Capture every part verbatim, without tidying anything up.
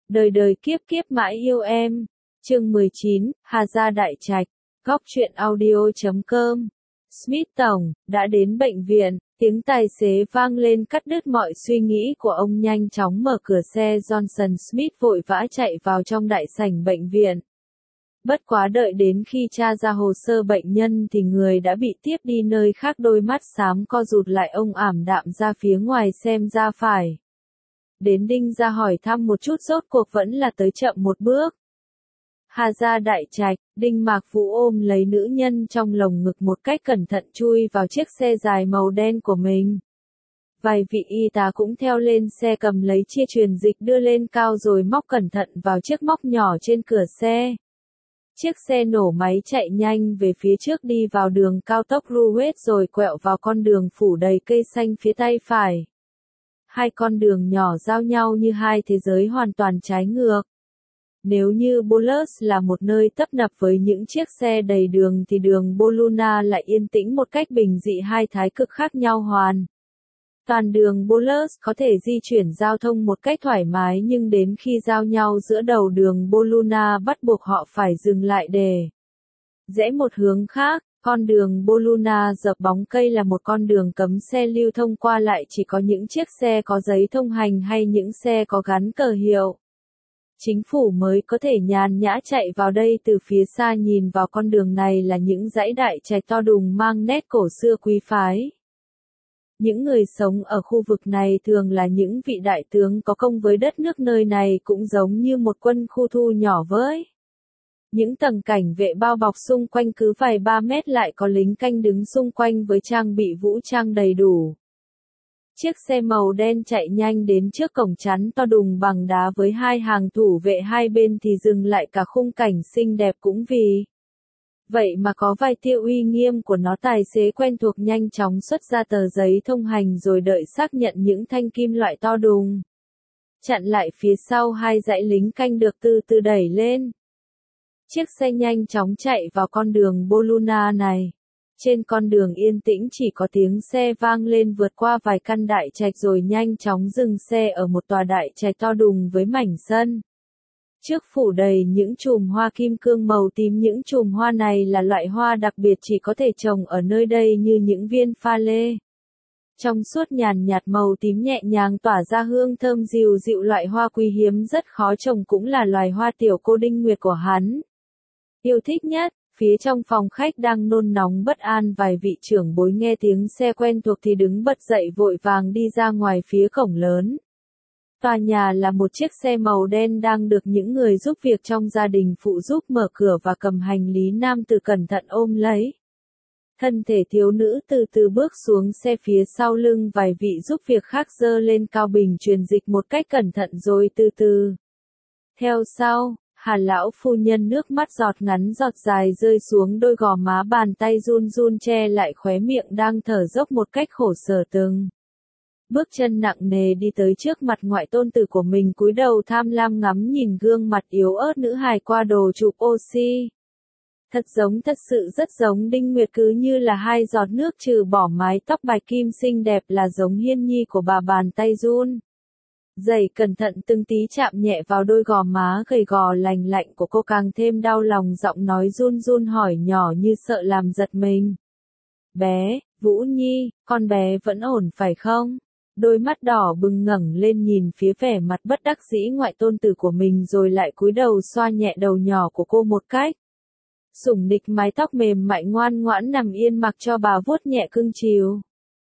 Đời đời kiếp kiếp mãi yêu em. Chương mười chín, Hà Gia Đại Trạch. Góc truyện audio chấm com. Smith Tổng, đã đến bệnh viện, tiếng tài xế vang lên cắt đứt mọi suy nghĩ của ông, nhanh chóng mở cửa xe. Johnson Smith vội vã chạy vào trong đại sảnh bệnh viện. Bất quá đợi đến khi tra ra hồ sơ bệnh nhân thì người đã bị tiếp đi nơi khác. Đôi mắt xám co rụt lại, ông ảm đạm ra phía ngoài xem ra phải đến Đinh ra hỏi thăm một chút, rốt cuộc vẫn là tới chậm một bước. Hà Gia Đại Trạch, Đinh Mạc Vũ ôm lấy nữ nhân trong lồng ngực một cách cẩn thận chui vào chiếc xe dài màu đen của mình. Vài vị y tá cũng theo lên xe, cầm lấy chia truyền dịch đưa lên cao rồi móc cẩn thận vào chiếc móc nhỏ trên cửa xe. Chiếc xe nổ máy chạy nhanh về phía trước, đi vào đường cao tốc Ruwet rồi quẹo vào con đường phủ đầy cây xanh phía tay phải. Hai con đường nhỏ giao nhau như hai thế giới hoàn toàn trái ngược. Nếu như Bolus là một nơi tấp nập với những chiếc xe đầy đường thì đường Boluna lại yên tĩnh một cách bình dị, hai thái cực khác nhau hoàn. Toàn đường Bolus có thể di chuyển giao thông một cách thoải mái, nhưng đến khi giao nhau giữa đầu đường Boluna bắt buộc họ phải dừng lại để rẽ một hướng khác. Con đường Boluna dọc bóng cây là một con đường cấm xe lưu thông qua lại, chỉ có những chiếc xe có giấy thông hành hay những xe có gắn cờ hiệu chính phủ mới có thể nhàn nhã chạy vào đây. Từ phía xa nhìn vào con đường này là những dãy đại trạch to đùng mang nét cổ xưa quý phái. Những người sống ở khu vực này thường là những vị đại tướng có công với đất nước, nơi này cũng giống như một quân khu thu nhỏ với những tầng cảnh vệ bao bọc xung quanh, cứ vài ba mét lại có lính canh đứng xung quanh với trang bị vũ trang đầy đủ. Chiếc xe màu đen chạy nhanh đến trước cổng chắn to đùng bằng đá với hai hàng thủ vệ hai bên thì dừng lại. Cả khung cảnh xinh đẹp cũng vì vậy mà có vài tia uy nghiêm của nó. Tài xế quen thuộc nhanh chóng xuất ra tờ giấy thông hành rồi đợi xác nhận những thanh kim loại to đùng chặn lại phía sau. Hai dãy lính canh được từ từ đẩy lên. Chiếc xe nhanh chóng chạy vào con đường Boluna này. Trên con đường yên tĩnh chỉ có tiếng xe vang lên, vượt qua vài căn đại trạch rồi nhanh chóng dừng xe ở một tòa đại trạch to đùng với mảnh sân trước phủ đầy những chùm hoa kim cương màu tím. Những chùm hoa này là loại hoa đặc biệt, chỉ có thể trồng ở nơi đây, như những viên pha lê trong suốt nhàn nhạt màu tím nhẹ nhàng tỏa ra hương thơm dịu dịu. Loại hoa quý hiếm rất khó trồng, cũng là loài hoa tiểu cô Đinh Nguyệt của hắn yêu thích nhất. Phía trong phòng khách đang nôn nóng bất an, vài vị trưởng bối nghe tiếng xe quen thuộc thì đứng bật dậy vội vàng đi ra ngoài phía cổng lớn. Tòa nhà là một chiếc xe màu đen đang được những người giúp việc trong gia đình phụ giúp mở cửa và cầm hành lý. Nam tử cẩn thận ôm lấy thân thể thiếu nữ, từ từ bước xuống xe. Phía sau lưng vài vị giúp việc khác giơ lên cao bình truyền dịch một cách cẩn thận rồi từ từ theo sau. Hà lão phu nhân nước mắt giọt ngắn giọt dài rơi xuống đôi gò má, bàn tay run run che lại khóe miệng, đang thở dốc một cách khổ sở. Từng bước chân nặng nề đi tới trước mặt ngoại tôn tử của mình, cúi đầu tham lam ngắm nhìn gương mặt yếu ớt nữ hài qua đồ chụp oxy. Thật giống, thật sự rất giống Đinh Nguyệt, cứ như là hai giọt nước, trừ bỏ mái tóc bạch kim xinh đẹp là giống Hiên Nhi của bà. Bàn tay run dày cẩn thận từng tí chạm nhẹ vào đôi gò má gầy gò lành lạnh của cô, càng thêm đau lòng. Giọng nói run run hỏi nhỏ như sợ làm giật mình. Bé, Vũ Nhi, con bé vẫn ổn phải không? Đôi mắt đỏ bừng ngẩng lên nhìn phía vẻ mặt bất đắc dĩ ngoại tôn tử của mình, rồi lại cúi đầu xoa nhẹ đầu nhỏ của cô một cách sủng nịch. Mái tóc mềm mại ngoan ngoãn nằm yên mặc cho bà vuốt nhẹ cưng chiều.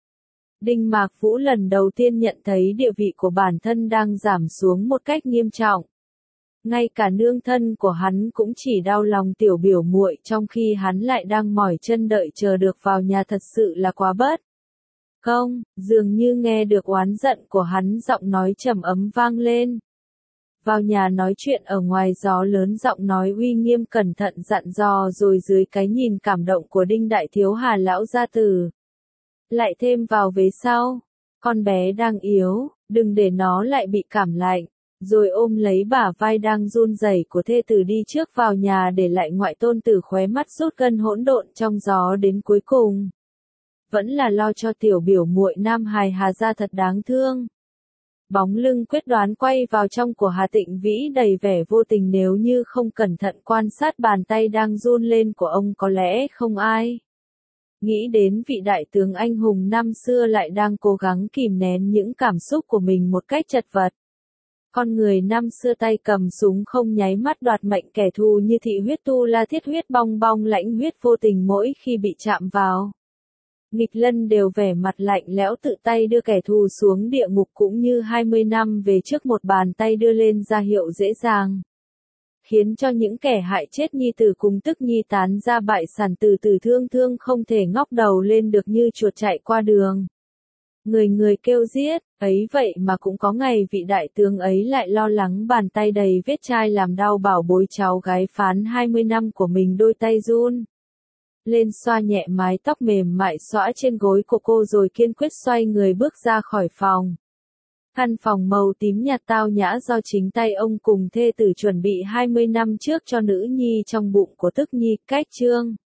Đinh Mạc Vũ lần đầu tiên nhận thấy địa vị của bản thân đang giảm xuống một cách nghiêm trọng. Ngay cả nương thân của hắn cũng chỉ đau lòng tiểu biểu muội, trong khi hắn lại đang mỏi chân đợi chờ được vào nhà, thật sự là quá bất công. Dường như nghe được oán giận của hắn, giọng nói trầm ấm vang lên. Vào nhà nói chuyện ở ngoài gió lớn, giọng nói uy nghiêm cẩn thận dặn dò, rồi dưới cái nhìn cảm động của Đinh đại thiếu Hà lão gia tử lại thêm vào vế sau. Con bé đang yếu, đừng để nó lại bị cảm lạnh. Rồi ôm lấy bả vai đang run rẩy của thê tử đi trước vào nhà, để lại ngoại tôn tử khóe mắt rút gân hỗn độn trong gió. Đến cuối cùng vẫn là lo cho tiểu biểu muội nam hài Hà gia thật đáng thương. Bóng lưng quyết đoán quay vào trong của Hà Tịnh Vĩ đầy vẻ vô tình, nếu như không cẩn thận quan sát bàn tay đang run lên của ông có lẽ không ai nghĩ đến vị đại tướng anh hùng năm xưa lại đang cố gắng kìm nén những cảm xúc của mình một cách chật vật. Con người năm xưa tay cầm súng không nháy mắt đoạt mệnh kẻ thù như thị huyết tu la thiết huyết bong bong lãnh huyết vô tình, mỗi khi bị chạm vào nghịch lân đều vẻ mặt lạnh lẽo tự tay đưa kẻ thù xuống địa ngục, cũng như hai mươi năm về trước một bàn tay đưa lên ra hiệu dễ dàng, khiến cho những kẻ hại chết nhi tử cùng tức nhi tán ra bại sản, từ từ thương thương không thể ngóc đầu lên được như chuột chạy qua đường. Người người kêu giết, ấy vậy mà cũng có ngày vị đại tướng ấy lại lo lắng bàn tay đầy vết chai làm đau bảo bối cháu gái phán hai mươi năm của mình, đôi tay run lên xoa nhẹ mái tóc mềm mại xõa trên gối của cô rồi kiên quyết xoay người bước ra khỏi phòng. Căn phòng màu tím nhạt tao nhã do chính tay ông cùng thê tử chuẩn bị hai mươi năm trước cho nữ nhi trong bụng của tức nhi, cách chương